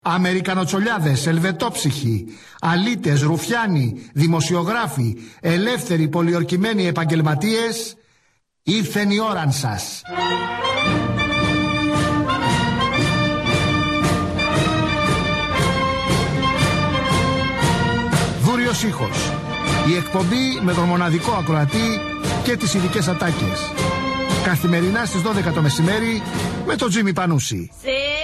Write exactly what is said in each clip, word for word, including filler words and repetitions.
Αμερικανοτσολιάδες, ελβετόψυχοι, αλήτες, ρουφιάνοι, δημοσιογράφοι, ελεύθεροι πολιορκημένοι επαγγελματίες, ήρθεν η ώραν σας. Δούριος ήχος. Η εκπομπή με τον μοναδικό ακροατή και τις ειδικές ατάκες. Καθημερινά στις δώδεκα το μεσημέρι με τον Τζίμι Πανούση.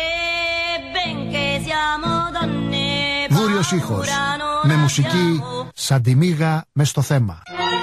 Δούριος ήχος. Με μουσική σαν τη μύγα μες στο θέμα.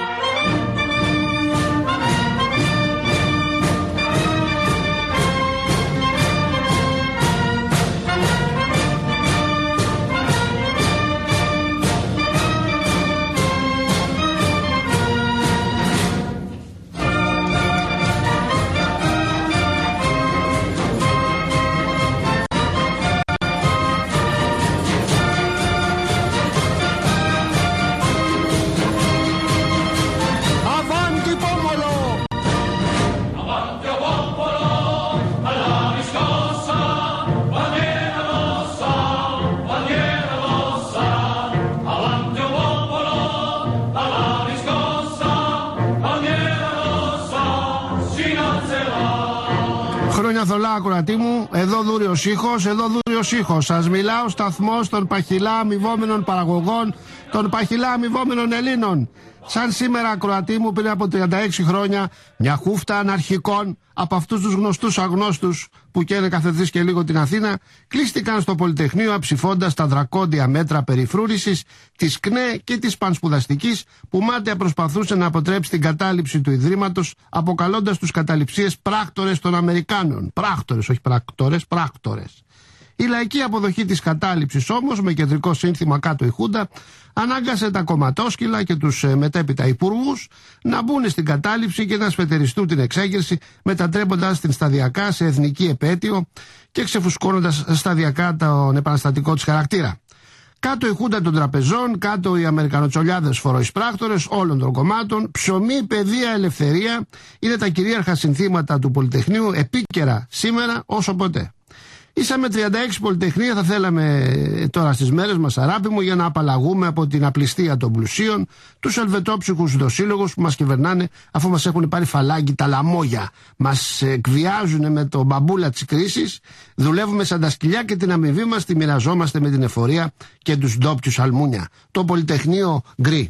Χρόνια θολά, ακροατή μου, εδώ Δούριος ήχος, εδώ Δούριος ήχος. Σας μιλάω σταθμός των παχυλά αμοιβόμενων παραγωγών, των παχυλά αμοιβόμενων Ελλήνων. Σαν σήμερα, ακροατή μου, πριν από τριάντα έξι χρόνια, μια χούφτα αναρχικών από αυτούς τους γνωστούς αγνώστους που καίνε καθεθείς και λίγο την Αθήνα, κλείστηκαν στο Πολυτεχνείο αψηφώντας τα δρακόντια μέτρα περιφρούρησης της ΚΝΕ και της Πανσπουδαστικής, που μάταια προσπαθούσε να αποτρέψει την κατάληψη του Ιδρύματος, αποκαλώντας τους καταληψίες πράκτορες των Αμερικάνων. Πράκτορες, όχι πράκτορες, πράκτορες. Η λαϊκή αποδοχή της κατάληψης όμως, με κεντρικό σύνθημα κάτω η Χούντα, ανάγκασε τα κομματόσκυλα και τους ε, μετέπειτα υπουργούς να μπουν στην κατάληψη και να σφετεριστούν την εξέγερση, μετατρέποντας την σταδιακά σε εθνική επέτειο και ξεφουσκώνοντας σταδιακά τον επαναστατικό της χαρακτήρα. Κάτω η Χούντα των τραπεζών, κάτω οι Αμερικανοτσολιάδες φοροεισπράκτορες όλων των κομμάτων, ψωμί, παιδεία, ελευθερία είναι τα κυρίαρχα συνθήματα του Πολυτεχνείου, επίκαιρα σήμερα όσο ποτέ. Ίσα με τριάντα έξι πολυτεχνία θα θέλαμε τώρα στις μέρες μας, αγάπη μου, για να απαλλαγούμε από την απληστία των πλουσίων, τους ελβετόψυχους δοσύλλογους που μας κυβερνάνε αφού μας έχουν πάρει φαλάγγι τα λαμόγια. Μας εκβιάζουν με το μπαμπούλα της κρίσης, δουλεύουμε σαν τα σκυλιά και την αμοιβή μας τη μοιραζόμαστε με την εφορία και τους ντόπιους αλμούνια. Το Πολυτεχνείο γκρι.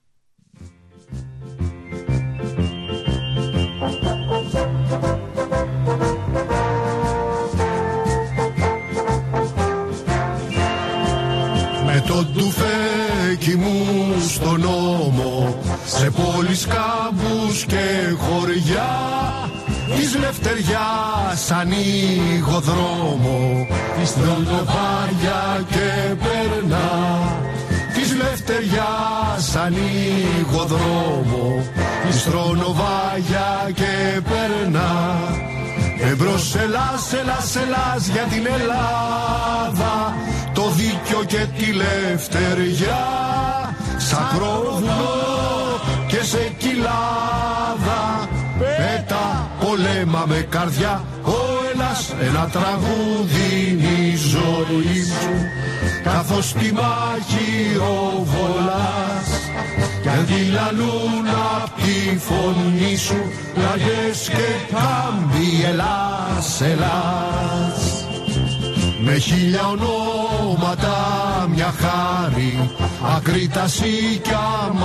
Με το τουφέκι μου στον νόμο, σε πόλεις, κάμπους και χωριά, της Λευτεριάς ανοίγω δρόμο, της Τρονοβάρια και περνά. Της Λευτεριάς ανοίγω δρόμο, της Τρονοβάρια και περνά. Εμπρός Ελλάς, Ελλάς, Ελλάς για την Ελλάδα, το δίκιο και τη λευτεριά, σαν κρόβουνο και σε κοιλάδα, πέτα πολέμα με καρδιά, ο Ελλάς ένα τραγούδι είναι η ζωή σου, καθώς τη μάχη ροβολάς, κι αντιλαλούν απ' τη φωνή σου λαγές και κάμπι Ελλάς, Ελλάς. Με χίλια ονόματα μια χάρη, ακρίταση κι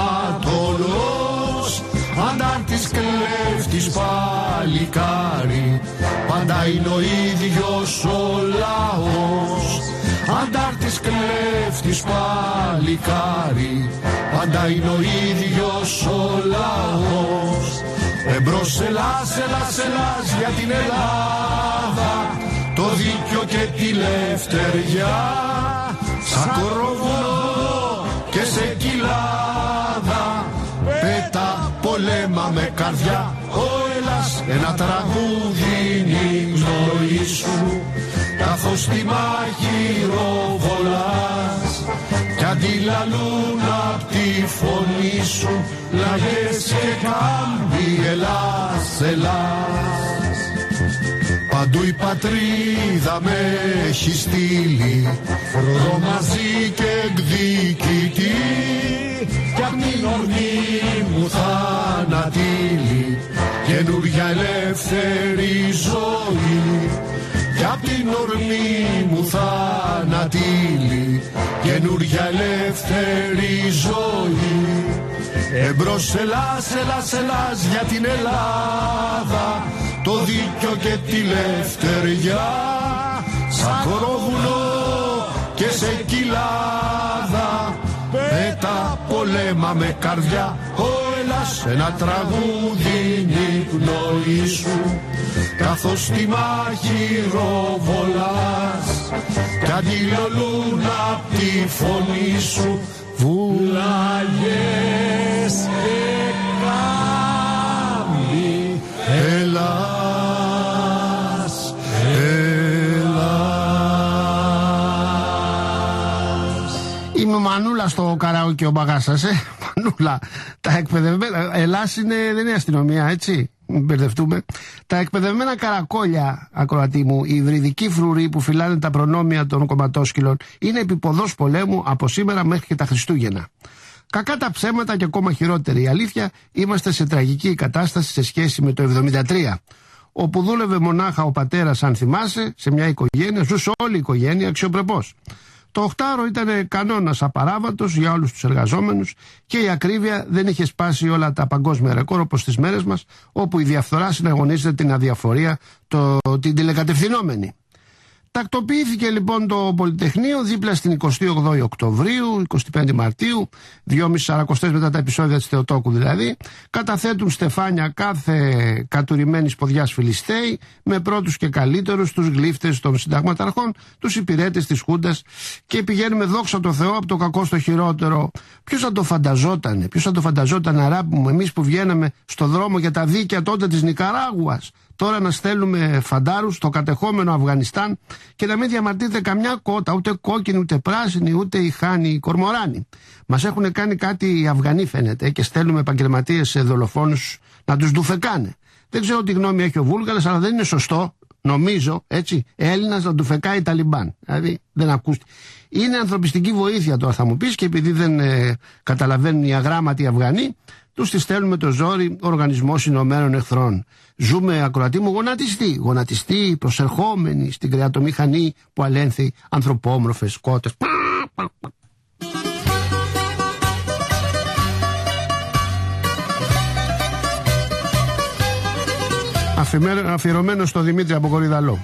αματολός, αντάρτης, κλέφτης, παλικάρι, πάντα είναι ο ίδιος ο λαός. Αντάρτης, κλέφτης, παλικάρι, πάντα είναι ο ίδιος ο λαός. Εμπρός Ελλάς, Ελλάς, Ελλάς για την Ελλάδα, το δίκιο και τη λευτεριά, σαν κοροβό και σε κοιλάδα, πέτα πολέμα με καρδιά, ο Ελλάς ένα τραγούδι είναι η ζωή σου, καθώς τη μάχη ροβολάς, κι αντιλαλούν απ' τη φωνή σου λαγές και κάμπι Ελλάς, Ελλάς. Παντού η πατρίδα με έχει στείλει, φρουρό μαζί και εκδικητή, κι απ' την ορμή μου θανατήλει καινούρια ελεύθερη ζωή. Κι απ' την ορμή μου θανατήλει καινούρια ελεύθερη ζωή. Εμπρός Ελλάς, Ελλάς, Ελλάς για την Ελλάδα, το δίκιο και τη λευτεριά, σαν κοροβουνό και σε κοιλάδα, με τα πολέμα με καρδιά. Ω Ελλάς, ένα τραγούδι είναι η πνοή σου, καθώς στη μάχη ροβολάς, κι αντιλολούν απ' τη φωνή σου βουλάγες και κάμπι. Ελλάς, Ελλάς. Είμαι ο Μανούλα στο καραόκι ο Μπαγάσας, ε. Μανούλα. Τα εκπαιδευμένα. Ελλάς είναι, δεν είναι αστυνομία, έτσι. Μην μπερδευτούμε. Τα εκπαιδευμένα καρακόλια, ακροατή μου, οι υβριδικοί φρουροί που φυλάνε τα προνόμια των κομματόσκυλων, είναι επιποδός πολέμου από σήμερα μέχρι και τα Χριστούγεννα. Κακά τα ψέματα και ακόμα χειρότερη η αλήθεια, είμαστε σε τραγική κατάσταση σε σχέση με το εβδομήντα τρία. Όπου δούλευε μονάχα ο πατέρας, αν θυμάσαι, σε μια οικογένεια, ζούσε όλη η οικογένεια αξιοπρεπώς. Το οχτάωρο ήταν κανόνας απαράβατος για όλους τους εργαζόμενους και η ακρίβεια δεν είχε σπάσει όλα τα παγκόσμια ρεκόρ όπως στις μέρες μας, όπου η διαφθορά συναγωνίζεται την αδιαφορία, το, την τηλεκατευθυνόμενη. Τακτοποιήθηκε λοιπόν το Πολυτεχνείο δίπλα στην εικοστή όγδοη Οκτωβρίου, εικοστή πέμπτη Μαρτίου, δυόμισι σαρακοστές μετά τα επεισόδια της Θεοτόκου δηλαδή, καταθέτουν στεφάνια κάθε κατουρημένης ποδιάς Φιλιστέη, με πρώτους και καλύτερους τους γλύφτες των συνταγματαρχών, τους υπηρέτες της Χούντας, και πηγαίνουμε δόξα τω Θεώ από το κακό στο χειρότερο. Ποιος θα το φανταζότανε, ποιος θα το φανταζόταν, αγάπη μου, εμείς που βγαίναμε στο δρόμο για τα δίκαια τότε της Νικαράγουας, τώρα να στέλνουμε φαντάρους στο κατεχόμενο Αφγανιστάν και να μην διαμαρτύρεται καμιά κότα, ούτε κόκκινη, ούτε πράσινη, ούτε η χάνη, η κορμοράνη. Μας έχουν κάνει κάτι οι Αφγανοί, φαίνεται, και στέλνουμε επαγγελματίες σε δολοφόνους να τους ντουφεκάνε. Δεν ξέρω τι γνώμη έχει ο Βούλγαρας, αλλά δεν είναι σωστό, νομίζω, έτσι, Έλληνας να ντουφεκάει Ταλιμπάν. Δηλαδή δεν ακούστηκε. Είναι ανθρωπιστική βοήθεια τώρα, θα μου πεις, και επειδή δεν ε, καταλαβαίνουν οι αγράμματοι Αφγανοί, τους τη στέλνουν με το ζόρι ο Οργανισμός Ηνωμένων Εχθρών. Ζούμε, ακροατή μου, γονατιστή. Γονατιστή, προσερχόμενοι στην κρεατομηχανή που αλένθη ανθρωπόμορφες κότες. Αφιερωμένο στο Δημήτρη από Κορυδαλό.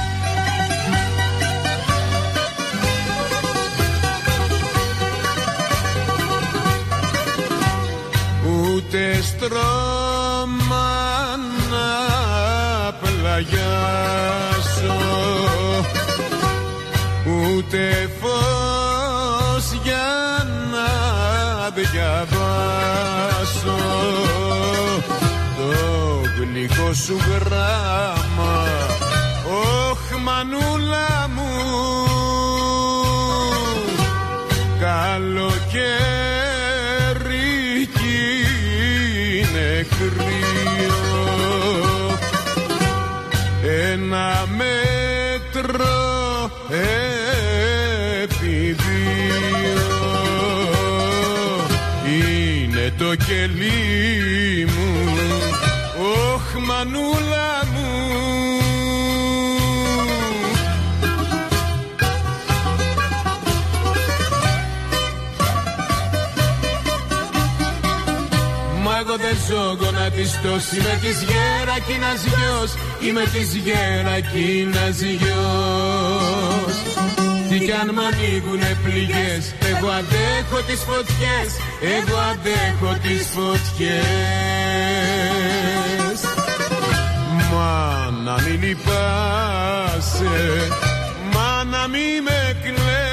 Ούτε στρώμα να πλαγιάσω, ούτε φως για να διαβάσω το γλυκό σου γράμμα. Ωχ, μανούλα μου, καλοκαίρι κι είναι κρύο, ένα μέτρο επί δύο είναι το κελί μου. Ωχ, μανούλα μου, μα εγώ δεν ζω γονατιστός, είμαι της Γερακίνας γιος, είμαι της Γερακίνας γιος. Τι κι αν μ' ανοίγουνε πληγές, εγώ αντέχω τις φωτιές, εγώ αντέχω τις φωτιές. Μα να μην λυπάσαι, μα να μην με κλαις.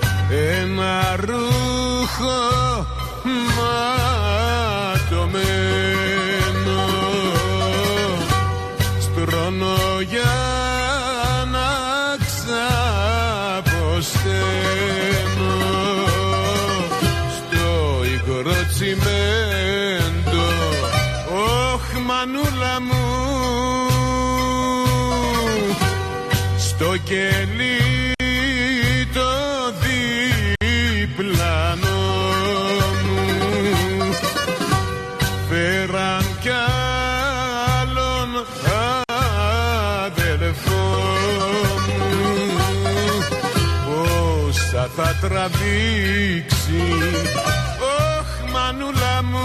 Ένα ρούχο ματωμένο μόνο για να ξαποσταίνω στο υγρό τσιμέντο. Ωχ μανούλα μου, στο κελί το διπλανό μου φέραν κι άλλον αδελφό μου. Πόσα θα τραβήξει, ωχ μανούλα μου.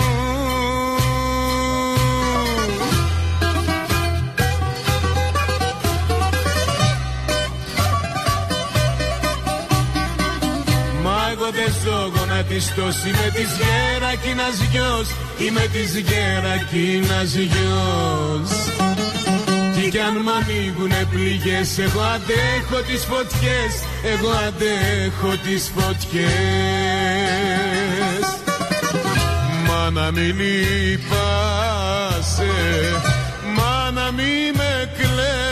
Δεν ζω γονατιστός, είμαι της Γερακίνας γιος, είμαι της Γερακίνας γιος. Τι κι αν μ' ανοίγουνε πληγές, εγώ αντέχω τις φωτιές, εγώ αντέχω τις φωτιές. Μάνα μη λυπάσαι, μάνα μη με κλαις.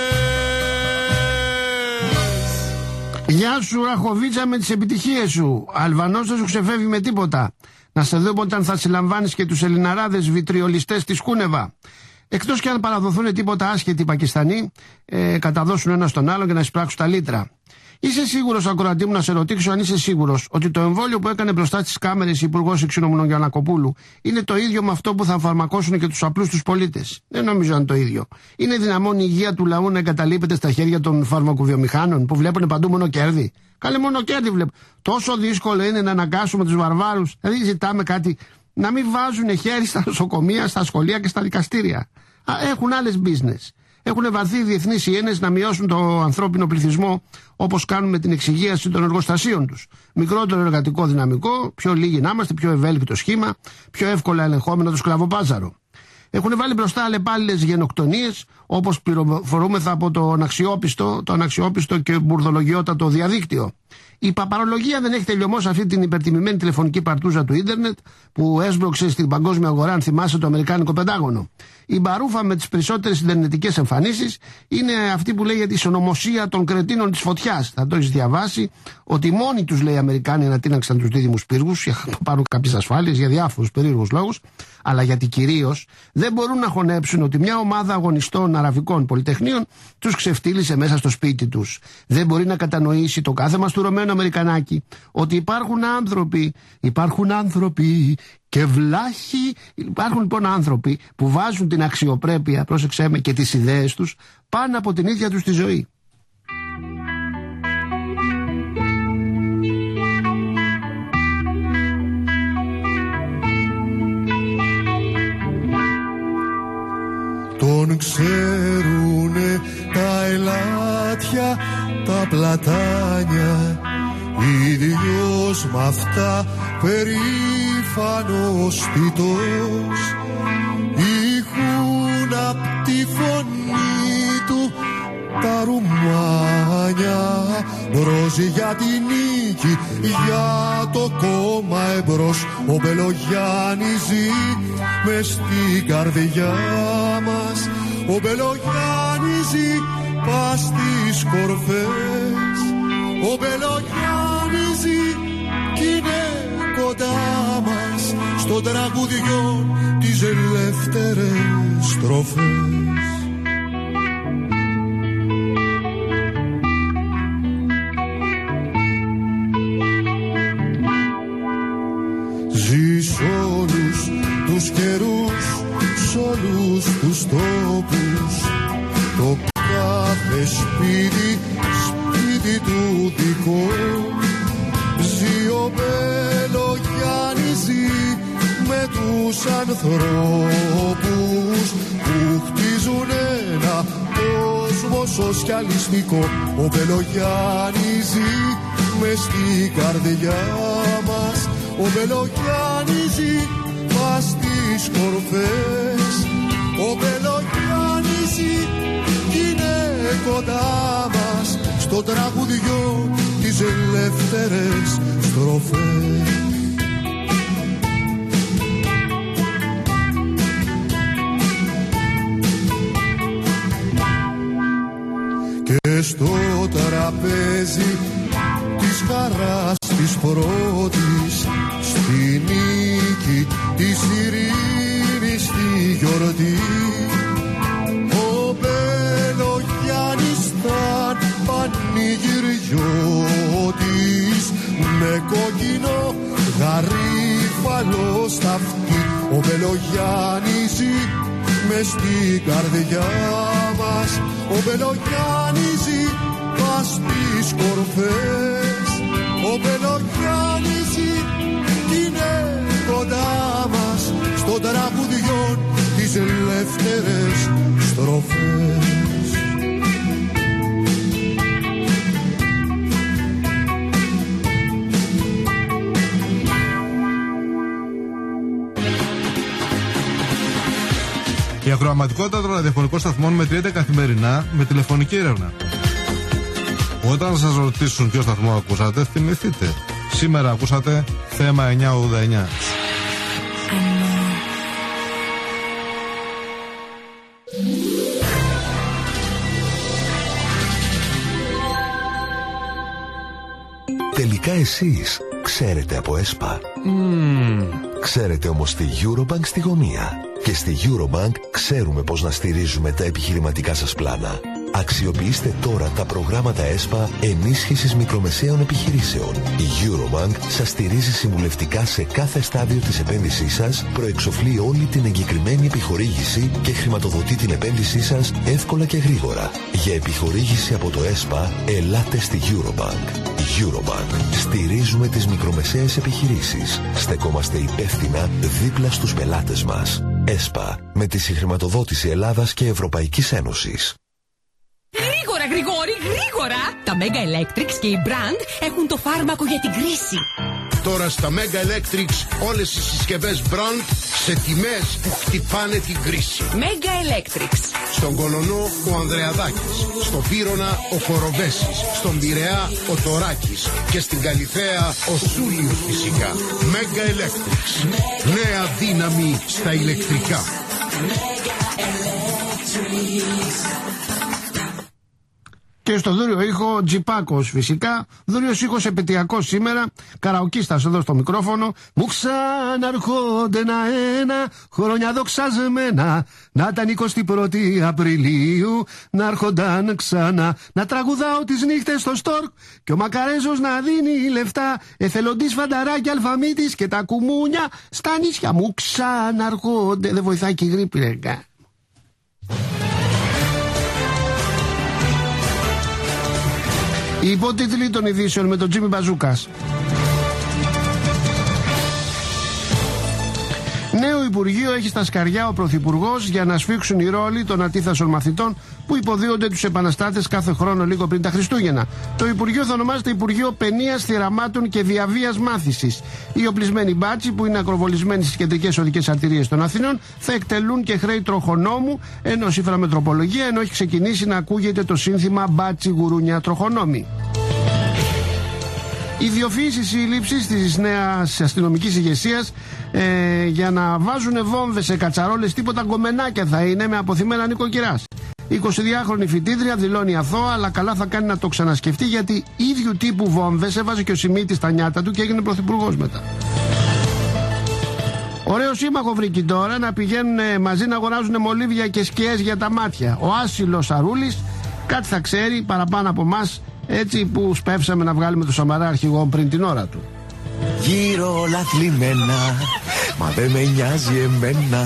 Γεια σου Ραχοβίτσα με τις επιτυχίες σου. Αλβανός δεν σου ξεφεύγει με τίποτα. Να σε δω όταν θα συλλαμβάνεις και τους Ελληναράδες βιτριολιστές της Κούνεβα. Εκτός και αν παραδοθούν τίποτα άσχετοι Πακιστανοί, ε, καταδώσουν ένα στον άλλον και να εισπράξουν τα λίτρα. Είσαι σίγουρος, ακροατή μου, να σε ρωτήσω αν είσαι σίγουρος ότι το εμβόλιο που έκανε μπροστά στις κάμερες η Υπουργός Εξυνομονών Γιαννακοπούλου είναι το ίδιο με αυτό που θα φαρμακώσουν και τους απλούς τους πολίτες? Δεν νομίζω αν το ίδιο. Είναι δυναμόν η υγεία του λαού να εγκαταλείπεται στα χέρια των φαρμακοβιομηχάνων που βλέπουν παντού μόνο κέρδη? Καλέ, μόνο κέρδη βλέπουν. Τόσο δύσκολο είναι να αναγκάσουμε τους βαρβάρους? Δηλαδή, ζητάμε κάτι, να μην βάζουν χέρι στα νοσοκομεία, στα σχολεία και στα δικαστήρια. Α, έχουν άλλες business. Έχουν βαρθεί διεθνείς ιένες να μειώσουν το ανθρώπινο πληθυσμό, όπως κάνουν με την εξυγίαση των εργοστασίων τους. Μικρότερο εργατικό δυναμικό, πιο λίγοι να είμαστε, πιο ευέλικτο σχήμα, πιο εύκολα ελεγχόμενο το σκλαβοπάζαρο. Έχουν βάλει μπροστά αλλεπάλληλες γενοκτονίες, όπως πληροφορούμεθα από το αναξιόπιστο, το αναξιόπιστο και μπουρδολογιότατο διαδίκτυο. Η παπαρολογία δεν έχει τελειωμό σε αυτή την υπερτιμημένη τηλεφωνική παρτούζα του ίντερνετ που έσπρωξε στην παγκόσμια αγορά, αν θυμάσαι, το Αμερικάνικο Πεντάγωνο. Η μπαρούφα με τις περισσότερες ιντερνετικές εμφανίσεις είναι αυτή που λέει για τη συνωμοσία των κρετίνων της φωτιάς. Θα το έχεις διαβάσει, ότι μόνοι τους, λέει, οι Αμερικάνοι ανατείναξαν τους δίδυμους πύργους για να πάρουν κάποιες ασφάλειες για διάφορους περίεργους λόγους, αλλά γιατί κυρίως δεν μπορούν να χωνέψουν ότι μια ομάδα αγωνιστών αραβικών πολυτεχνείων τους ξεφτύλισε μέσα στο σπίτι τους. Δεν μπορεί να κατανοήσει το κάθε μαστουρωμένο Αμερικανάκι ότι υπάρχουν άνθρωποι, υπάρχουν άνθρωποι και βλάχοι. Υπάρχουν λοιπόν άνθρωποι που βάζουν την αξιοπρέπεια, πρόσεξέ με, και τις ιδέες τους πάνω από την ίδια τους τη ζωή. Τον ξέρουνε τα ελάτια, τα πλατάνια, ίδιος μ' αυτά περήφανος τίτος. Ήχουν απ' τη φωνή του τα ρουμάνια, μπρος για τη νίκη, για το κόμμα εμπρός. Ο Μπελογιάννης ζει μες στην καρδιά μας, ο Μπελογιάννης ζει πας στις κορφές. Ο Μπελογιάννης ζει κι είναι κοντά μας, στο τραγουδιό τις ελεύθερες στροφές. Ζει σ' όλους τους καιρούς, σ' όλους τους τόπους, το κάθε σπίτι, σπίτι του δικό. Ζει ο Μπελογιάννης, ζει με τους ανθρώπους που χτίζουν ένα κόσμο σοσιαλιστικό. Ο Μπελογιάννης ζει μες στην καρδιά μας, ο Μπελογιάννης ζει πας στις κορφές. Ο Μπελογιάννης ζει κι είναι κοντά μας, στο τραγουδιό τις ελεύθερες στροφές. στρατιώτης με κόκκινο γαρίφαλο στα αυτή. Ο Μπελογιάννης ζει μες στην καρδιά μας. Ο Μπελογιάννης ζει πας στις κορφές. Ο Μπελογιάννης ζει κι είναι κοντά μας στον τραγουδιόν τις ελεύθερες στροφές. Η ακροαματικότητα των ραδιοφωνικών σταθμών μετριέται καθημερινά με τηλεφωνική έρευνα. Όταν σας ρωτήσουν ποιο σταθμό ακούσατε, θυμηθείτε. Σήμερα ακούσατε θέμα εννιακόσια ογδόντα εννιά. Τελικά εσείς ξέρετε από ΕΣΠΑ. Mm. Ξέρετε όμως τη Eurobank στη γωνία. Και στη Eurobank ξέρουμε πώς να στηρίζουμε τα επιχειρηματικά σας πλάνα. Αξιοποιήστε τώρα τα προγράμματα ΕΣΠΑ ενίσχυσης μικρομεσαίων επιχειρήσεων. Η Eurobank σας στηρίζει συμβουλευτικά σε κάθε στάδιο της επένδυσής σας, προεξοφλεί όλη την εγκεκριμένη επιχορήγηση και χρηματοδοτεί την επένδυσή σας εύκολα και γρήγορα. Για επιχορήγηση από το ΕΣΠΑ, ελάτε στη Eurobank. Eurobank. Στηρίζουμε τις μικρομεσαίες επιχειρήσεις. Στεκόμαστε υπεύθυνα δίπλα στους πελάτες μας. ΕΣΠΑ, με τη συγχρηματοδότηση Ελλάδας και Ευρωπαϊκής Ένωσης. Γρήγορα, Γρηγόρη, γρήγορα! Τα Mega Electrics και η Brand έχουν το φάρμακο για την κρίση. Τώρα στα Mega Electrics όλες οι συσκευές Brand σε τιμές που χτυπάνε την κρίση. Mega Electrics. Στον Κολονό ο Ανδρεαδάκης, στον Πύρωνα ο Κοροβέσης, στον Πειραιά ο Τωράκης και στην Καλιθέα ο Σούλιος φυσικά. Mega Electrics. Νέα δύναμη στα ηλεκτρικά. Και στο δούριο ήχο Τζιπάκος φυσικά. Δούριος ήχος επαιτειακός σήμερα. Καραοκίστας εδώ στο μικρόφωνο. Μου ξαναρχόνται ένα-ένα χρόνια δοξασμένα. Να ήταν εικοστή πρώτη Απριλίου να έρχονταν ξανά. Να τραγουδάω τις νύχτες στο Στόρκ και ο Μακαρέζος να δίνει λεφτά. Εθελοντής φανταράκι αλφαμίτης και τα κουμούνια στα νησιά. Μου ξαναρχόνται. Δεν βοηθάει και η γρήπη, ρε. Οι υπότιτλοι των ειδήσεων με τον Τζίμι Μπαζούκας. Νέο Υπουργείο έχει στα σκαριά ο Πρωθυπουργός για να σφίξουν οι ρόλοι των ατίθασων μαθητών που υποδίονται τους επαναστάτες κάθε χρόνο λίγο πριν τα Χριστούγεννα. Το Υπουργείο θα ονομάζεται Υπουργείο Παινίας, Θυραμάτων και Διαβίας Μάθησης. Οι οπλισμένοι μπάτσοι που είναι ακροβολισμένοι στις κεντρικές οδικές αρτηρίες των Αθηνών θα εκτελούν και χρέη τροχονόμου, ενώ σύμφωνα με τροπολογία, ενώ έχει ξεκινήσει να ακούγεται το σύνθημα «Μπάτσι γουρούνια τροχονόμοι». Ιδιοφύηση σύλληψης της νέας αστυνομικής ηγεσίας ε, για να βάζουν βόμβες σε κατσαρόλες, τίποτα γκομενάκια θα είναι με αποθυμένα νοικοκυράς. Η εικοσιδυάχρονη φοιτήτρια δηλώνει αθώα, αλλά καλά θα κάνει να το ξανασκεφτεί, γιατί ίδιου τύπου βόμβες έβαζε και ο Σιμίτης στα νιάτα του και έγινε πρωθυπουργός μετά. Ωραίο σύμμαχο βρήκε τώρα να πηγαίνουν μαζί να αγοράζουν μολύβια και σκιές για τα μάτια. Ο άσυλος Αρούλης κάτι θα ξέρει παραπάνω από εμάς, έτσι που σπεύσαμε να βγάλουμε το Σαμαρά αρχηγό πριν την ώρα του. Γύρω όλα θλιμμένα, μα δεν με νοιάζει εμένα.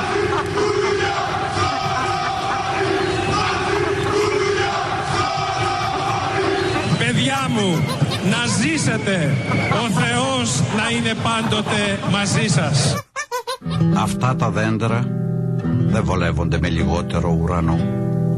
Παιδιά μου, να ζήσετε, ο Θεός να είναι πάντοτε μαζί σας. Αυτά τα δέντρα δεν βολεύονται με λιγότερο ουρανό.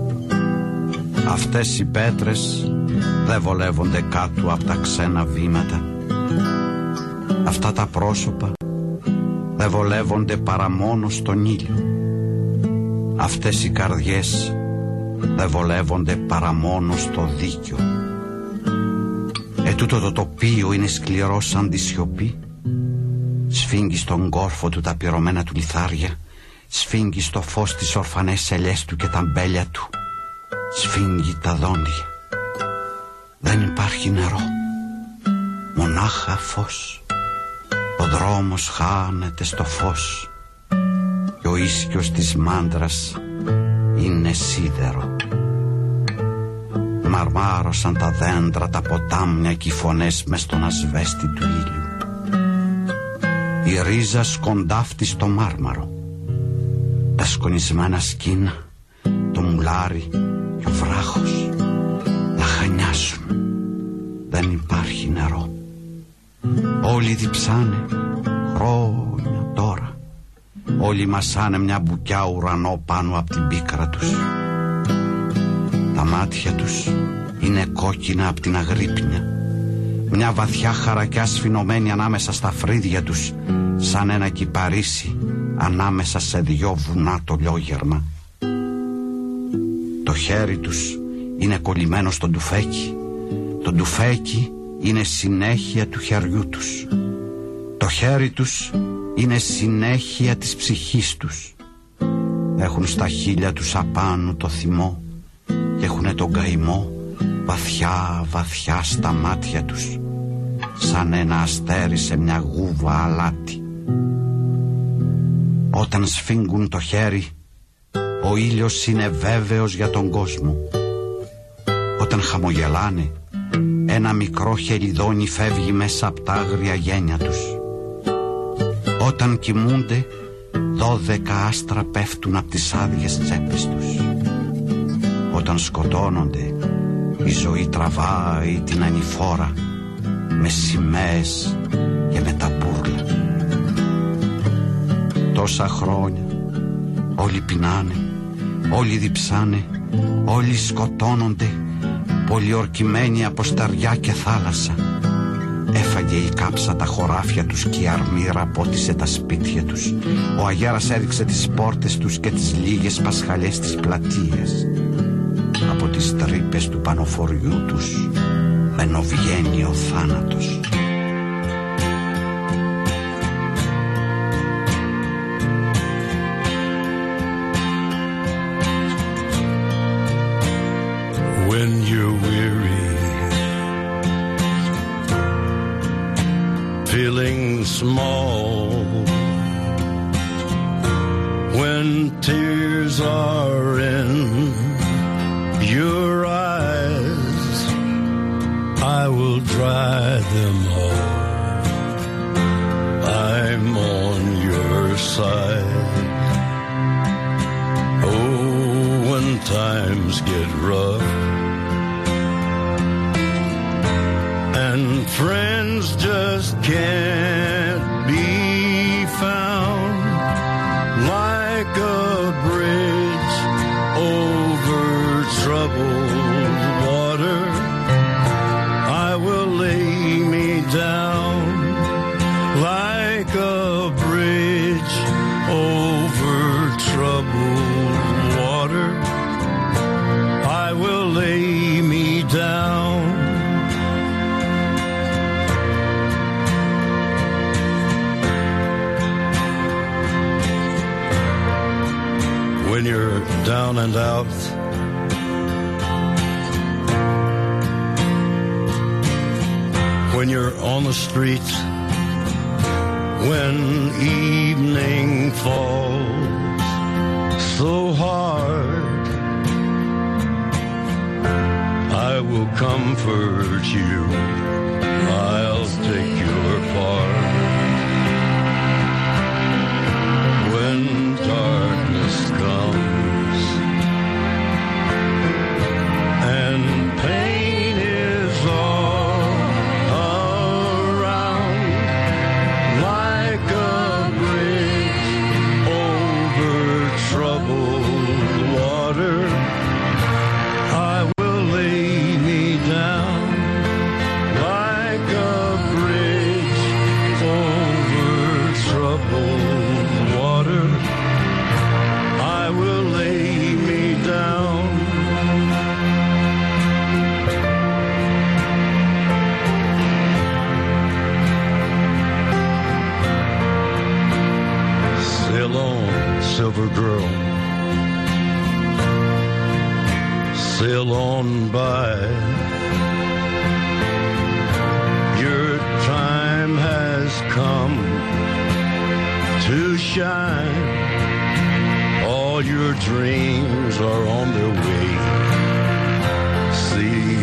Αυτές οι πέτρες δεν βολεύονται κάτω από τα ξένα βήματα. Αυτά τα πρόσωπα δεν βολεύονται παρά μόνο στον ήλιο. Αυτές οι καρδιές δεν βολεύονται παρά μόνο στο δίκιο. Ετούτο το τοπίο είναι σκληρό σαν τη σιωπή. Σφίγγει στον κόρφο του τα πυρωμένα του λιθάρια. Σφίγγει στο φως τις ορφανές ελιές του και τα μπέλια του. Σφίγγει τα δόντια. Δεν υπάρχει νερό, μονάχα φως. Ο δρόμος χάνεται στο φως και ο ίσκιος της μάντρας είναι σίδερο. μαρμάρωσαν τα δέντρα, τα ποτάμια και οι φωνές μες στον ασβέστη του ήλιου. Η ρίζα σκοντάφτει στο μάρμαρο, τα σκονισμένα σκίνα, το μουλάρι και ο βράχος λαχανιάσουν. Δεν υπάρχει νερό. Όλοι διψάνε χρόνια τώρα. Όλοι μασάνε μια μπουκιά ουρανό πάνω από την πίκρα τους. Τα μάτια τους είναι κόκκινα από την αγρύπνια. Μια βαθιά χαρακιά σφινωμένη ανάμεσα στα φρύδια τους, σαν ένα κυπαρίσι ανάμεσα σε δυο βουνά το λιόγερμα. Το χέρι τους είναι κολλημένο στο ντουφέκι. Το ντουφέκι είναι συνέχεια του χεριού τους. Το χέρι τους είναι συνέχεια της ψυχής τους. Έχουν στα χείλια τους απάνω το θυμό και έχουνε τον καημό βαθιά βαθιά στα μάτια τους, σαν ένα αστέρι σε μια γούβα αλάτι. Όταν σφίγγουν το χέρι, ο ήλιος είναι βέβαιος για τον κόσμο. Όταν χαμογελάνε, ένα μικρό χελιδόνι φεύγει μέσα από τα άγρια γένια τους. Όταν κοιμούνται, δώδεκα άστρα πέφτουν από τις άδειες τσέπες τους. Όταν σκοτώνονται, η ζωή τραβάει την ανηφόρα με σημαίες και με τα μπούρλα. Τόσα χρόνια όλοι πεινάνε, όλοι διψάνε, όλοι σκοτώνονται, πολιορκημένοι από στεριά και θάλασσα. Έφαγε η κάψα τα χωράφια τους και η αρμύρα πότισε τα σπίτια τους. Ο αγέρας έριξε τις πόρτες τους και τις λίγες πασχαλιές της πλατείας. Από τις τρύπες του πανοφοριού τους μπαινοβγαίνει ο θάνατος. When you're weary, feeling small, when tears are in your eyes, I will dry them all. I'm on your side. Oh, when times get rough and friends just can't be found, like a bridge over troubled water, I will lay me down. Like a bridge over troubled water, I will lay me down. When you're down and out, when you're on the street, when evening falls so hard, I will comfort you, I'll take your part. When darkness comes and pain is all around, like a bridge over troubled water, I will lay me down. Like a bridge over troubled water, I will lay me down. Sail on, silver girl, sail on by. Your time has come to shine. All your dreams are on their way. See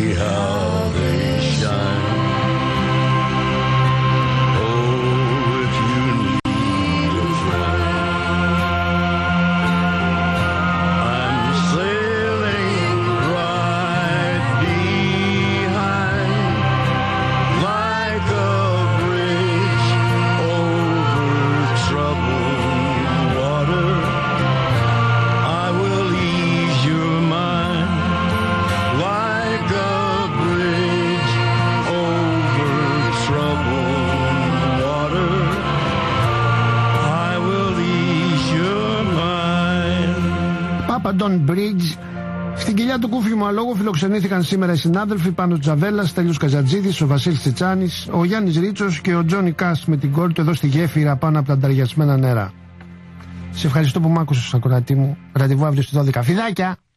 London Bridge. Στην κοιλιά του Κούφιου Αλόγου φιλοξενήθηκαν σήμερα οι συνάδελφοι Πάνος Τζαβέλας, Τέλειος Καζατζίδης, ο Βασίλης Τσιτσάνης, ο Γιάννης Ρίτσος και ο Τζόνι Κάς με την κόρη του εδώ στη γέφυρα πάνω από τα ανταριασμένα νερά. Σε ευχαριστώ που μ' άκουσες, ακροατή μου. Ραντεβού αύριο στις δώδεκα. Φιδάκια!